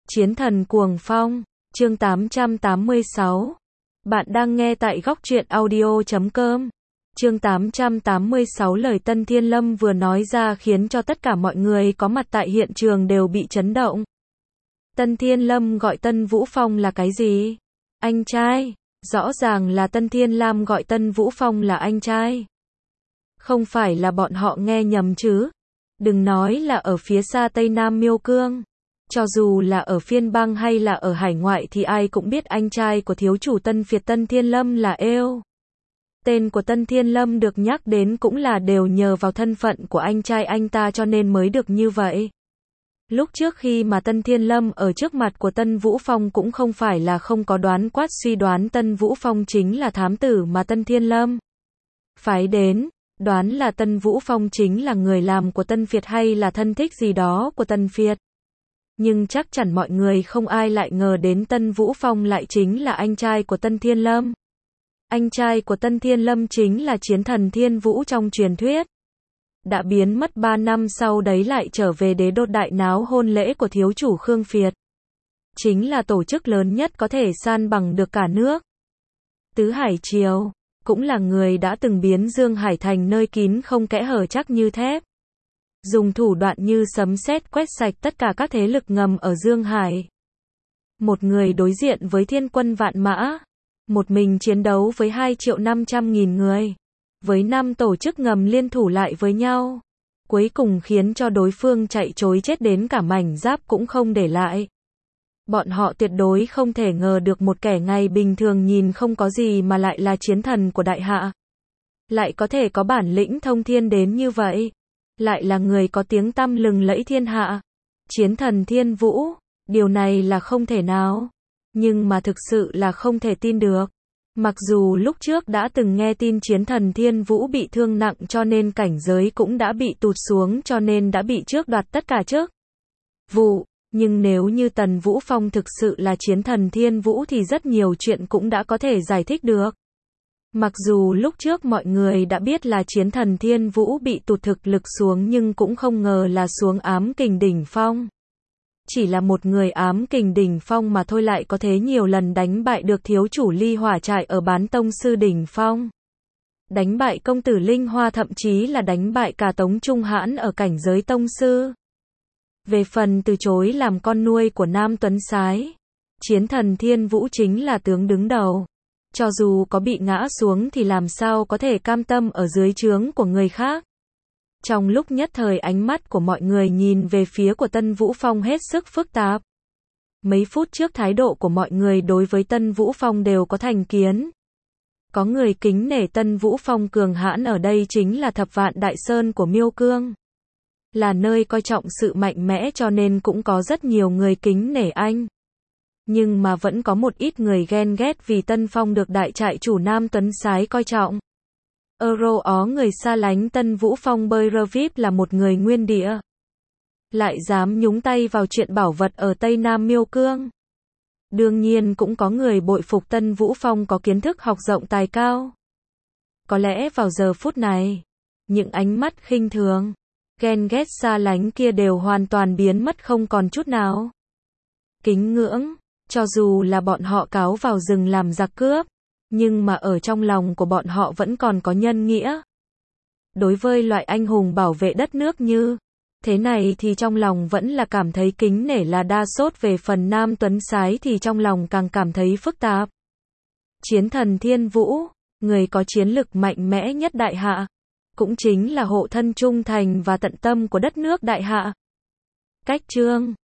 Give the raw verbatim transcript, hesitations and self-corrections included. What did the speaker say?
Chiến thần cuồng phong, chương tám trăm tám mươi sáu. Bạn đang nghe tại góc truyện audio chấm com. Chương tám trăm tám mươi sáu lời Tân Thiên Lâm vừa nói ra khiến cho tất cả mọi người có mặt tại hiện trường đều bị chấn động. Tân Thiên Lâm gọi Tân Vũ Phong là cái gì? Anh trai. Rõ ràng là Tân Thiên Lam gọi Tân Vũ Phong là anh trai. Không phải là bọn họ nghe nhầm chứ? Đừng nói là ở phía xa Tây Nam Miêu Cương. Cho dù là ở phiên bang hay là ở hải ngoại thì ai cũng biết anh trai của thiếu chủ Tân Việt Tân Thiên Lâm là Êu. Tên của Tân Thiên Lâm được nhắc đến cũng là đều nhờ vào thân phận của anh trai anh ta cho nên mới được như vậy. Lúc trước khi mà Tân Thiên Lâm ở trước mặt của Tân Vũ Phong cũng không phải là không có đoán quát suy đoán Tân Vũ Phong chính là thám tử mà Tân Thiên Lâm phái đến, đoán là Tân Vũ Phong chính là người làm của Tân Việt hay là thân thích gì đó của Tân Việt. Nhưng chắc chắn mọi người không ai lại ngờ đến Tân Vũ Phong lại chính là anh trai của Tân Thiên Lâm. Anh trai của Tân Thiên Lâm chính là chiến thần Thiên Vũ trong truyền thuyết. Đã biến mất ba năm sau đấy lại trở về đế đô đại náo hôn lễ của thiếu chủ Khương Việt. Chính là tổ chức lớn nhất có thể san bằng được cả nước. Tứ Hải Triều, cũng là người đã từng biến Dương Hải thành nơi kín không kẽ hở chắc như thép. Dùng thủ đoạn như sấm sét quét sạch tất cả các thế lực ngầm ở Dương Hải. Một người đối diện với thiên quân vạn mã. Một mình chiến đấu với hai triệu năm trăm nghìn người. Với năm tổ chức ngầm liên thủ lại với nhau. Cuối cùng khiến cho đối phương chạy trối chết đến cả mảnh giáp cũng không để lại. Bọn họ tuyệt đối không thể ngờ được một kẻ ngày bình thường nhìn không có gì mà lại là chiến thần của đại hạ. Lại có thể có bản lĩnh thông thiên đến như vậy. Lại là người có tiếng tăm lừng lẫy thiên hạ. Chiến thần Thiên Vũ, điều này là không thể nào. Nhưng mà thực sự là không thể tin được. Mặc dù lúc trước đã từng nghe tin chiến thần Thiên Vũ bị thương nặng cho nên cảnh giới cũng đã bị tụt xuống cho nên đã bị trước đoạt tất cả chức vụ. Nhưng nếu như Tần Vũ Phong thực sự là chiến thần Thiên Vũ thì rất nhiều chuyện cũng đã có thể giải thích được. Mặc dù lúc trước mọi người đã biết là chiến thần Thiên Vũ bị tụt thực lực xuống nhưng cũng không ngờ là xuống ám kình đỉnh phong. Chỉ là một người ám kình đỉnh phong mà thôi lại có thế nhiều lần đánh bại được thiếu chủ Ly Hỏa Trại ở Bán Tông Sư đỉnh phong. Đánh bại công tử Linh Hoa thậm chí là đánh bại cả Tống Trung Hãn ở cảnh giới Tông Sư. Về phần từ chối làm con nuôi của Nam Tuấn Sái, chiến thần Thiên Vũ chính là tướng đứng đầu. Cho dù có bị ngã xuống thì làm sao có thể cam tâm ở dưới trướng của người khác. Trong lúc nhất thời ánh mắt của mọi người nhìn về phía của Tân Vũ Phong hết sức phức tạp. Mấy phút trước thái độ của mọi người đối với Tân Vũ Phong đều có thành kiến. Có người kính nể Tân Vũ Phong cường hãn ở đây chính là Thập Vạn Đại Sơn của Miêu Cương. Là nơi coi trọng sự mạnh mẽ cho nên cũng có rất nhiều người kính nể anh. Nhưng mà vẫn có một ít người ghen ghét vì Tân Phong được đại trại chủ Nam Tuấn Sái coi trọng. Euro ó người xa lánh Tân Vũ Phong bơi rơ víp là một người nguyên địa. Lại dám nhúng tay vào chuyện bảo vật ở Tây Nam Miêu Cương. Đương nhiên cũng có người bội phục Tân Vũ Phong có kiến thức học rộng tài cao. Có lẽ vào giờ phút này, những ánh mắt khinh thường, ghen ghét xa lánh kia đều hoàn toàn biến mất không còn chút nào. Kính ngưỡng. Cho dù là bọn họ cáo vào rừng làm giặc cướp, nhưng mà ở trong lòng của bọn họ vẫn còn có nhân nghĩa. Đối với loại anh hùng bảo vệ đất nước như thế này thì trong lòng vẫn là cảm thấy kính nể là đa sốt. Về phần Nam Tuấn Sái thì trong lòng càng cảm thấy phức tạp. Chiến thần Thiên Vũ, người có chiến lực mạnh mẽ nhất đại hạ, cũng chính là hộ thân trung thành và tận tâm của đất nước đại hạ. Cách chương